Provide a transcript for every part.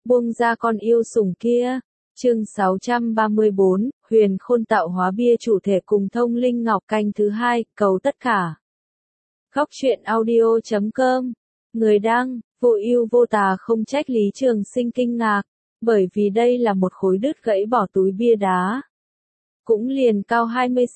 buông ra con yêu sủng kia. Chương 634, Huyền Khôn tạo hóa bia chủ thể cùng Thông Linh Ngọc canh thứ 2, cầu tất cả. Góc truyện audio.com. Người đăng, vô ưu vô tà không trách Lý Trường Sinh kinh ngạc, bởi vì đây là một khối đứt gãy bỏ túi bia đá. Cũng liền cao 20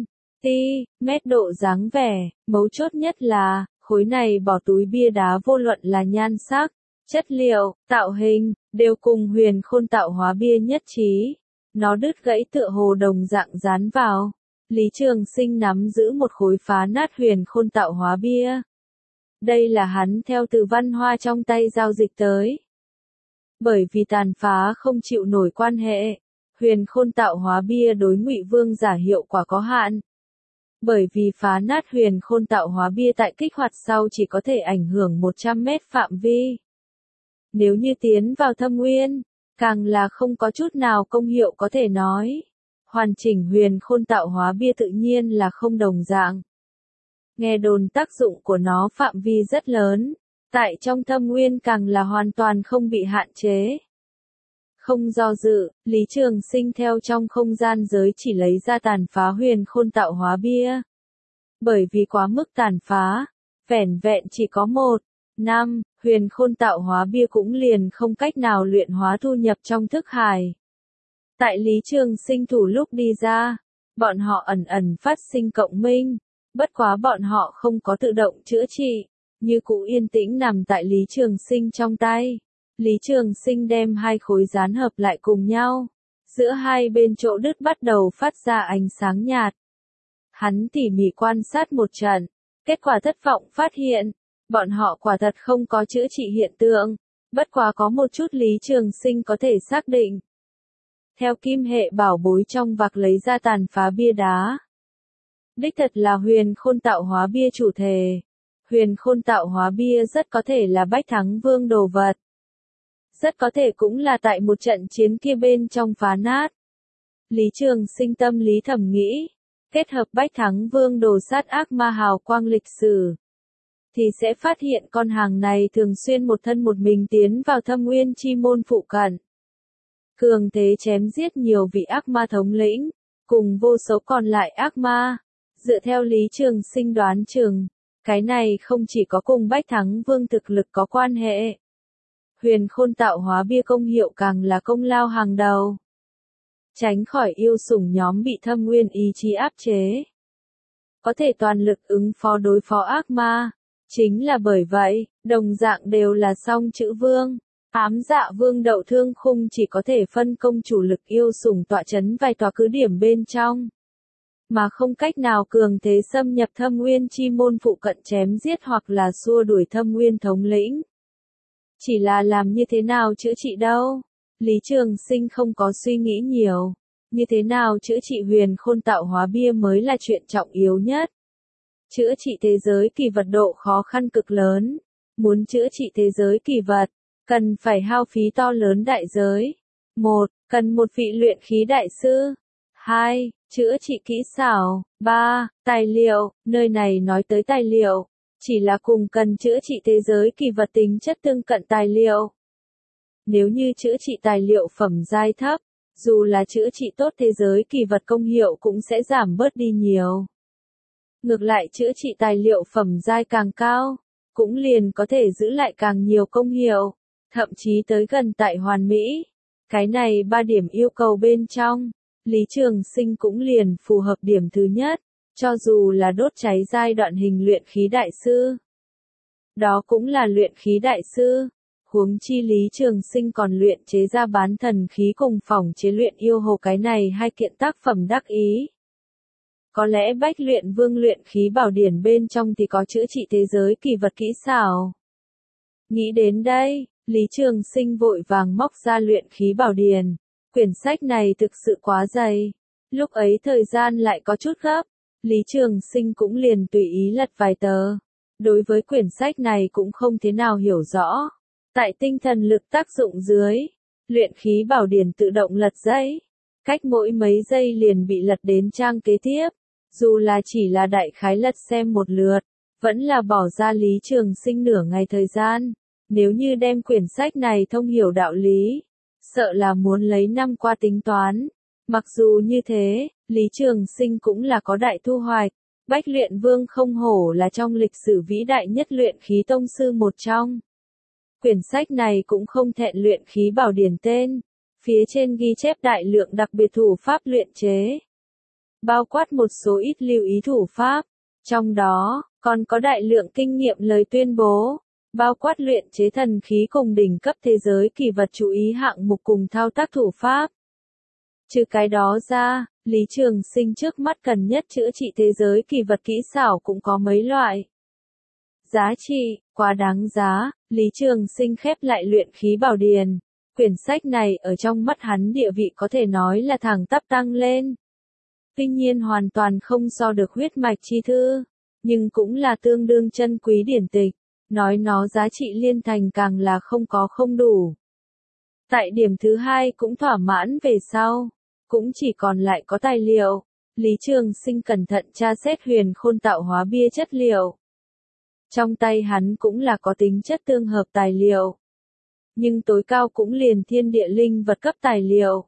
cm độ dáng vẻ, mấu chốt nhất là, khối này bỏ túi bia đá vô luận là nhan sắc, chất liệu, tạo hình, đều cùng Huyền Khôn tạo hóa bia nhất trí. Nó đứt gãy tựa hồ đồng dạng dán vào. Lý Trường Sinh nắm giữ một khối phá nát Huyền Khôn tạo hóa bia. Đây là hắn theo Từ Văn Hoa trong tay giao dịch tới. Bởi vì tàn phá không chịu nổi quan hệ, Huyền Khôn tạo hóa bia đối Ngụy Vương giả hiệu quả có hạn. Bởi vì phá nát Huyền Khôn tạo hóa bia tại kích hoạt sau chỉ có thể ảnh hưởng 100 mét phạm vi. Nếu như tiến vào thâm nguyên, càng là không có chút nào công hiệu có thể nói. Hoàn chỉnh Huyền Khôn tạo hóa bia tự nhiên là không đồng dạng. Nghe đồn tác dụng của nó phạm vi rất lớn, tại trong thâm nguyên càng là hoàn toàn không bị hạn chế. Không do dự, Lý Trường Sinh theo trong không gian giới chỉ lấy ra tàn phá Huyền Khôn tạo hóa bia. Bởi vì quá mức tàn phá, vẻn vẹn chỉ có 1/5, Huyền Khôn tạo hóa bia cũng liền không cách nào luyện hóa thu nhập trong thức hải. Tại Lý Trường Sinh thủ lúc đi ra, bọn họ ẩn ẩn phát sinh cộng minh, bất quá bọn họ không có tự động chữa trị, như cũ yên tĩnh nằm tại Lý Trường Sinh trong tay. Lý Trường Sinh đem hai khối dán hợp lại cùng nhau, giữa hai bên chỗ đứt bắt đầu phát ra ánh sáng nhạt. Hắn tỉ mỉ quan sát một trận, kết quả thất vọng phát hiện, bọn họ quả thật không có chữa trị hiện tượng, bất quá có một chút Lý Trường Sinh có thể xác định. Theo kim hệ bảo bối trong vạc lấy ra tàn phá bia đá. Đích thật là Huyền Khôn tạo hóa bia chủ thể. Huyền Khôn tạo hóa bia rất có thể là Bách Thắng Vương đồ vật. Rất có thể cũng là tại một trận chiến kia bên trong phá nát. Lý Trường Sinh tâm lý thầm nghĩ, kết hợp Bách Thắng Vương đồ sát ác ma hào quang lịch sử, thì sẽ phát hiện con hàng này thường xuyên một thân một mình tiến vào thâm nguyên chi môn phụ cận. Cường thế chém giết nhiều vị ác ma thống lĩnh, cùng vô số còn lại ác ma. Dựa theo Lý Trường Sinh đoán chừng, cái này không chỉ có cùng Bách Thắng Vương thực lực có quan hệ. Huyền Khôn tạo hóa bia công hiệu càng là công lao hàng đầu. Tránh khỏi yêu sủng nhóm bị thâm nguyên ý chí áp chế. Có thể toàn lực ứng phó đối phó ác ma. Chính là bởi vậy, đồng dạng đều là song chữ vương. Ám Dạ Vương Đậu Thương Khung chỉ có thể phân công chủ lực yêu sủng tọa chấn vài tòa cứ điểm bên trong, mà không cách nào cường thế xâm nhập thâm nguyên chi môn phụ cận chém giết hoặc là xua đuổi thâm nguyên thống lĩnh. Chỉ là làm như thế nào chữa trị đâu? Lý Trường Sinh không có suy nghĩ nhiều. Như thế nào chữa trị Huyền Khôn tạo hóa bia mới là chuyện trọng yếu nhất. Chữa trị thế giới kỳ vật độ khó khăn cực lớn. Muốn chữa trị thế giới kỳ vật, cần phải hao phí to lớn đại giới. 1. Cần một vị luyện khí đại sư. 2. Chữa trị kỹ xảo. 3. Tài liệu. Nơi này nói tới tài liệu, chỉ là cùng cần chữa trị thế giới kỳ vật tính chất tương cận tài liệu. Nếu như chữa trị tài liệu phẩm giai thấp, dù là chữa trị tốt thế giới kỳ vật công hiệu cũng sẽ giảm bớt đi nhiều. Ngược lại chữa trị tài liệu phẩm giai càng cao, cũng liền có thể giữ lại càng nhiều công hiệu, thậm chí tới gần tại hoàn mỹ. Cái này 3 điểm yêu cầu bên trong, Lý Trường Sinh cũng liền phù hợp điểm thứ nhất, cho dù là đốt cháy giai đoạn hình luyện khí đại sư. Đó cũng là luyện khí đại sư, huống chi Lý Trường Sinh còn luyện chế ra bán thần khí cùng phòng chế luyện yêu hồ cái này hai kiện tác phẩm đắc ý. Có lẽ Bách Luyện Vương luyện khí bảo điển bên trong thì có chữa trị thế giới kỳ vật kỹ xảo. Nghĩ đến đây, Lý Trường Sinh vội vàng móc ra luyện khí bảo điển. Quyển sách này thực sự quá dày. Lúc ấy thời gian lại có chút gấp, Lý Trường Sinh cũng liền tùy ý lật vài tờ. Đối với quyển sách này cũng không thế nào hiểu rõ. Tại tinh thần lực tác dụng dưới, luyện khí bảo điển tự động lật giấy. Cách mỗi mấy giây liền bị lật đến trang kế tiếp. Dù là chỉ là đại khái lật xem một lượt, vẫn là bỏ ra Lý Trường Sinh nửa ngày thời gian. Nếu như đem quyển sách này thông hiểu đạo lý, sợ là muốn lấy năm qua tính toán. Mặc dù như thế, Lý Trường Sinh cũng là có đại thu hoạch. Bách Luyện Vương không hổ là trong lịch sử vĩ đại nhất luyện khí tông sư một trong. Quyển sách này cũng không thẹn luyện khí bảo điển tên. Phía trên ghi chép đại lượng đặc biệt thủ pháp luyện chế. Bao quát một số ít lưu ý thủ pháp. Trong đó, còn có đại lượng kinh nghiệm lời tuyên bố. Bao quát luyện chế thần khí cùng đỉnh cấp thế giới kỳ vật chú ý hạng mục cùng thao tác thủ pháp. Trừ cái đó ra, Lý Trường Sinh trước mắt cần nhất chữa trị thế giới kỳ vật kỹ xảo cũng có mấy loại. Giá trị, quá đáng giá, Lý Trường Sinh khép lại luyện khí bảo điền. Quyển sách này ở trong mắt hắn địa vị có thể nói là thẳng tắp tăng lên. Tuy nhiên hoàn toàn không so được huyết mạch chi thư, nhưng cũng là tương đương chân quý điển tịch, nói nó giá trị liên thành càng là không có không đủ. Tại điểm thứ hai cũng thỏa mãn về sau, cũng chỉ còn lại có tài liệu. Lý Trường Sinh cẩn thận tra xét huyền khôn tạo hóa bia chất liệu. Trong tay hắn cũng là có tính chất tương hợp tài liệu. Nhưng tối cao cũng liền thiên địa linh vật cấp tài liệu.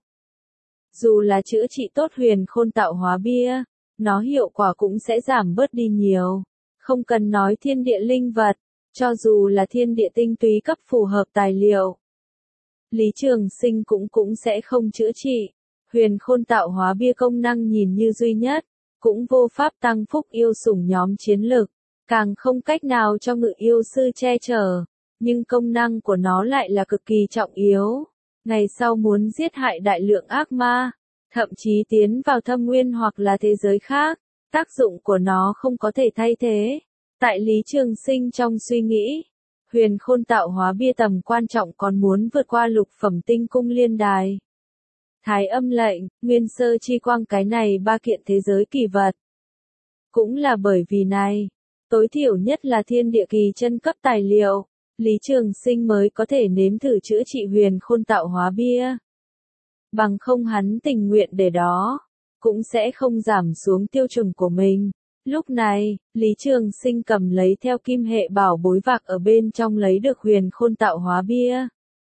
Dù là chữa trị tốt huyền khôn tạo hóa bia, nó hiệu quả cũng sẽ giảm bớt đi nhiều. Không cần nói thiên địa linh vật, cho dù là thiên địa tinh túy cấp phù hợp tài liệu. Lý Trường Sinh cũng sẽ không chữa trị. Huyền khôn tạo hóa bia công năng nhìn như duy nhất, cũng vô pháp tăng phúc yêu sủng nhóm chiến lực, càng không cách nào cho ngự yêu sư che chở, nhưng công năng của nó lại là cực kỳ trọng yếu. Ngày sau muốn giết hại đại lượng ác ma, thậm chí tiến vào thâm nguyên hoặc là thế giới khác, tác dụng của nó không có thể thay thế. Tại Lý Trường Sinh trong suy nghĩ, huyền khôn tạo hóa bia tầm quan trọng còn muốn vượt qua lục phẩm tinh cung liên đài. Thái âm lệnh, nguyên sơ chi quang cái này ba kiện thế giới kỳ vật. Cũng là bởi vì này, tối thiểu nhất là thiên địa kỳ chân cấp tài liệu, Lý Trường Sinh mới có thể nếm thử chữa trị huyền khôn tạo hóa bia. Bằng không hắn tình nguyện để đó, cũng sẽ không giảm xuống tiêu chuẩn của mình. Lúc này, Lý Trường Sinh cầm lấy theo kim hệ bảo bối vạc ở bên trong lấy được huyền khôn tạo hóa bia.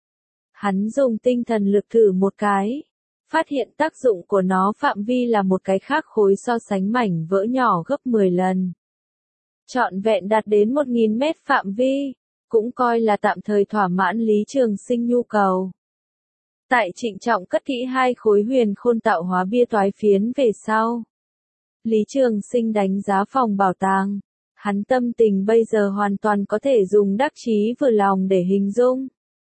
Hắn dùng tinh thần lực thử một cái, phát hiện tác dụng của nó phạm vi là một cái khác khối so sánh mảnh vỡ nhỏ gấp 10 lần. Trọn vẹn đạt đến 1000 mét phạm vi, cũng coi là tạm thời thỏa mãn Lý Trường Sinh nhu cầu. Tại trịnh trọng cất kỹ hai khối huyền khôn tạo hóa bia toái phiến về sau, Lý Trường Sinh đánh giá phòng bảo tàng. Hắn tâm tình bây giờ hoàn toàn có thể dùng đắc chí vừa lòng để hình dung.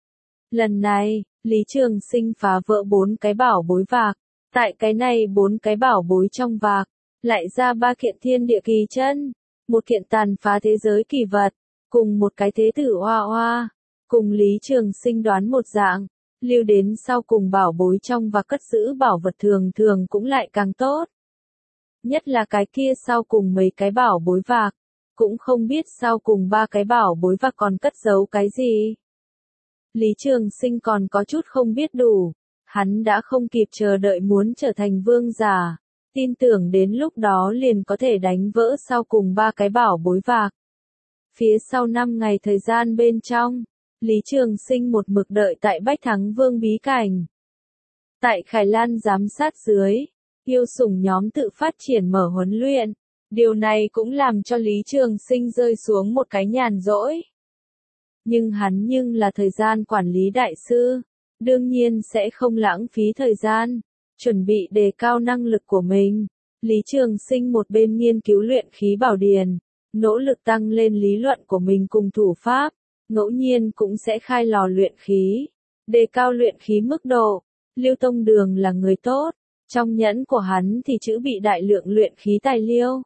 Lần này, Lý Trường Sinh phá vỡ 4 cái bảo bối vạc. Tại cái này 4 cái bảo bối trong vạc, lại ra 3 kiện thiên địa kỳ chân, một kiện tàn phá thế giới kỳ vật, cùng một cái thế tử oa oa. Cùng Lý Trường Sinh đoán một dạng, lưu đến sau cùng bảo bối trong và cất giữ bảo vật thường thường cũng lại càng tốt. Nhất là cái kia sau cùng mấy cái bảo bối vạc, cũng không biết sau cùng 3 cái bảo bối vạc còn cất giấu cái gì. Lý Trường Sinh còn có chút không biết đủ, hắn đã không kịp chờ đợi muốn trở thành vương giả, tin tưởng đến lúc đó liền có thể đánh vỡ sau cùng 3 cái bảo bối vạc. Phía sau 5 ngày thời gian bên trong, Lý Trường Sinh một mực đợi tại Bách Thắng Vương bí cảnh. Tại Khải Lan giám sát dưới, yêu sủng nhóm tự phát triển mở huấn luyện, điều này cũng làm cho Lý Trường Sinh rơi xuống một cái nhàn rỗi. Nhưng hắn là thời gian quản lý đại sư, đương nhiên sẽ không lãng phí thời gian, chuẩn bị đề cao năng lực của mình. Lý Trường Sinh một bên nghiên cứu luyện khí bảo điền, nỗ lực tăng lên lý luận của mình cùng thủ pháp, ngẫu nhiên cũng sẽ khai lò luyện khí, đề cao luyện khí mức độ. Lưu Tông Đường là người tốt, trong nhẫn của hắn thì trữ bị đại lượng luyện khí tài liệu,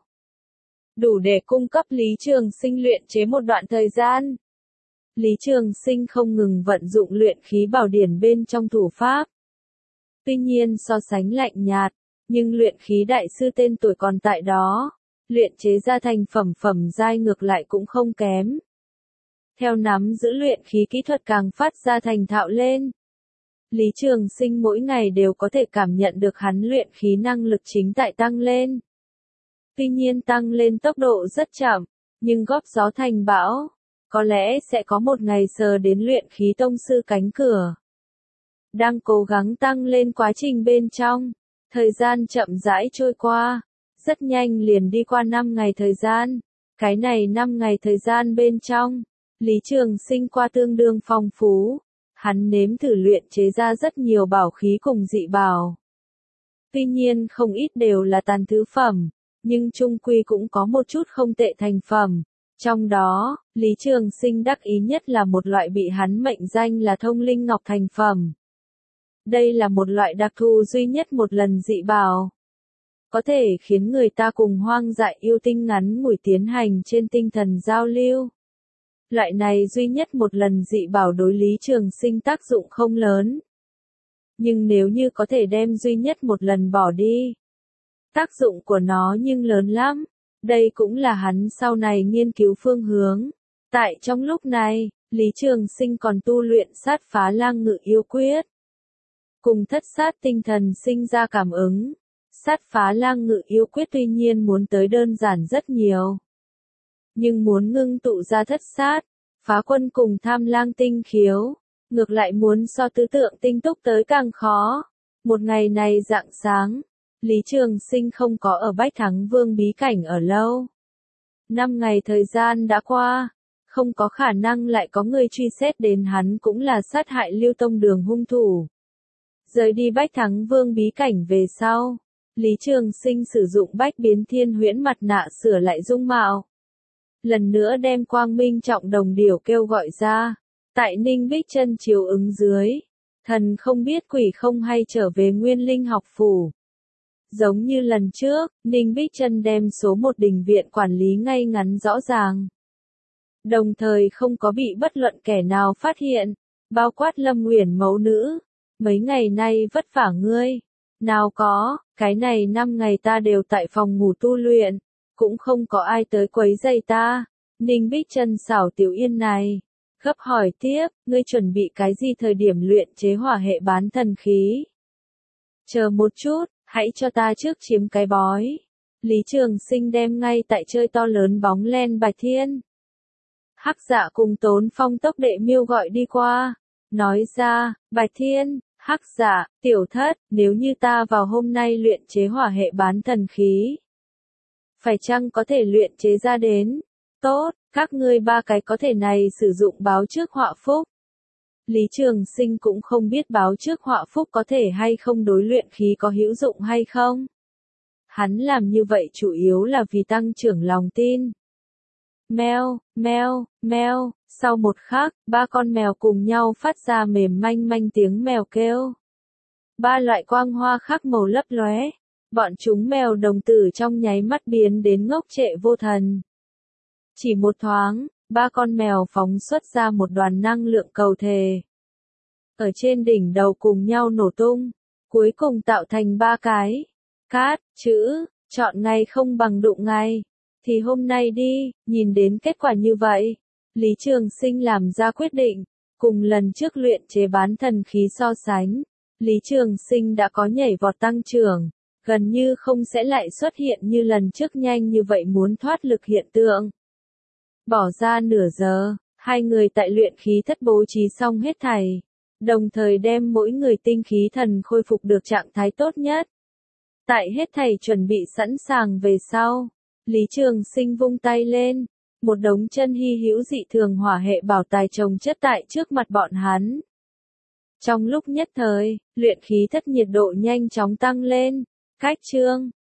đủ để cung cấp Lý Trường Sinh luyện chế một đoạn thời gian. Lý Trường Sinh không ngừng vận dụng luyện khí bảo điển bên trong thủ pháp. Tuy nhiên so sánh lạnh nhạt, nhưng luyện khí đại sư tên tuổi còn tại đó, luyện chế ra thành phẩm giai ngược lại cũng không kém. Theo nắm giữ luyện khí kỹ thuật càng phát ra thành thạo lên, Lý Trường Sinh mỗi ngày đều có thể cảm nhận được hắn luyện khí năng lực chính tại tăng lên. Tuy nhiên tăng lên tốc độ rất chậm, nhưng góp gió thành bão. có lẽ sẽ có một ngày sờ đến luyện khí tông sư cánh cửa. Đang cố gắng tăng lên quá trình bên trong, thời gian chậm rãi trôi qua, rất nhanh liền đi qua 5 ngày thời gian. Cái này 5 ngày thời gian bên trong, Lý Trường Sinh qua tương đương phong phú, hắn nếm thử luyện chế ra rất nhiều bảo khí cùng dị bảo. Tuy nhiên không ít đều là tàn thứ phẩm, nhưng chung quy cũng có một chút không tệ thành phẩm. Trong đó, Lý Trường Sinh đắc ý nhất là một loại bị hắn mệnh danh là thông linh ngọc thành phẩm. Đây là một loại đặc thù duy nhất một lần dị bảo, có thể khiến người ta cùng hoang dại yêu tinh ngắn ngủi tiến hành trên tinh thần giao lưu. Loại này duy nhất một lần dị bảo đối Lý Trường Sinh tác dụng không lớn. Nhưng nếu như có thể đem duy nhất một lần bỏ đi, tác dụng của nó nhưng lớn lắm. Đây cũng là hắn sau này nghiên cứu phương hướng. Tại trong lúc này, Lý Trường Sinh còn tu luyện sát phá lang ngự yêu quyết. Cùng thất sát tinh thần sinh ra cảm ứng. Sát phá lang ngự yêu quyết tuy nhiên muốn tới đơn giản rất nhiều. Nhưng muốn ngưng tụ ra thất sát, phá quân cùng tham lang tinh khiếu, ngược lại muốn so tứ tượng tinh túc tới càng khó. Một ngày này rạng sáng, Lý Trường Sinh không có ở Bách Thắng Vương bí cảnh ở lâu. 5 ngày thời gian đã qua, không có khả năng lại có người truy xét đến hắn cũng là sát hại Lưu Tông Đường hung thủ. Rời đi Bách Thắng Vương bí cảnh về sau, Lý Trường Sinh sử dụng Bách Biến Thiên Huyễn mặt nạ sửa lại dung mạo. Lần nữa đem Quang Minh Trọng Đồng Điểu kêu gọi ra, tại Ninh Bích Chân chiếu ứng dưới, thần không biết quỷ không hay trở về Nguyên Linh học phủ. Giống như lần trước, Ninh Bích Chân đem số 1 đình viện quản lý ngay ngắn rõ ràng. Đồng thời không có bị bất luận kẻ nào phát hiện, bao quát Lâm Uyển mẫu nữ. Mấy ngày nay vất vả ngươi. Nào có, cái này 5 ngày ta đều tại phòng ngủ tu luyện, cũng không có ai tới quấy rầy ta. Ninh Bích Chân xảo Tiểu Yên này, gấp hỏi tiếp, ngươi chuẩn bị cái gì thời điểm luyện chế hỏa hệ bán thần khí? Chờ một chút, hãy cho ta trước chiếm cái bói. Lý Trường Sinh đem ngay tại chơi to lớn bóng len Bạch Thiên. Hắc Dạ cùng Tốn Phong tốc đệ miêu gọi đi qua, nói ra, Bạch Thiên, Hắc Dạ, Tiểu Thất, nếu như ta vào hôm nay luyện chế hỏa hệ bán thần khí, phải chăng có thể luyện chế ra đến? Tốt, các ngươi 3 cái có thể này sử dụng báo trước họa phúc. Lý Trường Sinh cũng không biết báo trước họa phúc có thể hay không đối luyện khí có hữu dụng hay không. Hắn làm như vậy chủ yếu là vì tăng trưởng lòng tin. Meo, meo, meo, sau một khắc, 3 con mèo cùng nhau phát ra mềm manh manh tiếng mèo kêu. 3 loại quang hoa khác màu lấp lóe, bọn chúng mèo đồng tử trong nháy mắt biến đến ngốc trệ vô thần. Chỉ một thoáng, 3 con mèo phóng xuất ra một đoàn năng lượng cầu thể. Ở trên đỉnh đầu cùng nhau nổ tung, cuối cùng tạo thành 3 cái cát, chữ, chọn ngày không bằng đụng ngày. Thì hôm nay đi, nhìn đến kết quả như vậy, Lý Trường Sinh làm ra quyết định, cùng lần trước luyện chế bán thần khí so sánh, Lý Trường Sinh đã có nhảy vọt tăng trưởng, gần như không sẽ lại xuất hiện như lần trước nhanh như vậy muốn thoát lực hiện tượng. Bỏ ra nửa giờ, 2 người tại luyện khí thất bố trí xong hết thảy, đồng thời đem mỗi người tinh khí thần khôi phục được trạng thái tốt nhất. Tại hết thảy chuẩn bị sẵn sàng về sau, Lý Trường Sinh vung tay lên, một đống chân hy hữu dị thường hỏa hệ bảo tài chồng chất tại trước mặt bọn hắn. Trong lúc nhất thời, luyện khí thất nhiệt độ nhanh chóng tăng lên, cách chương.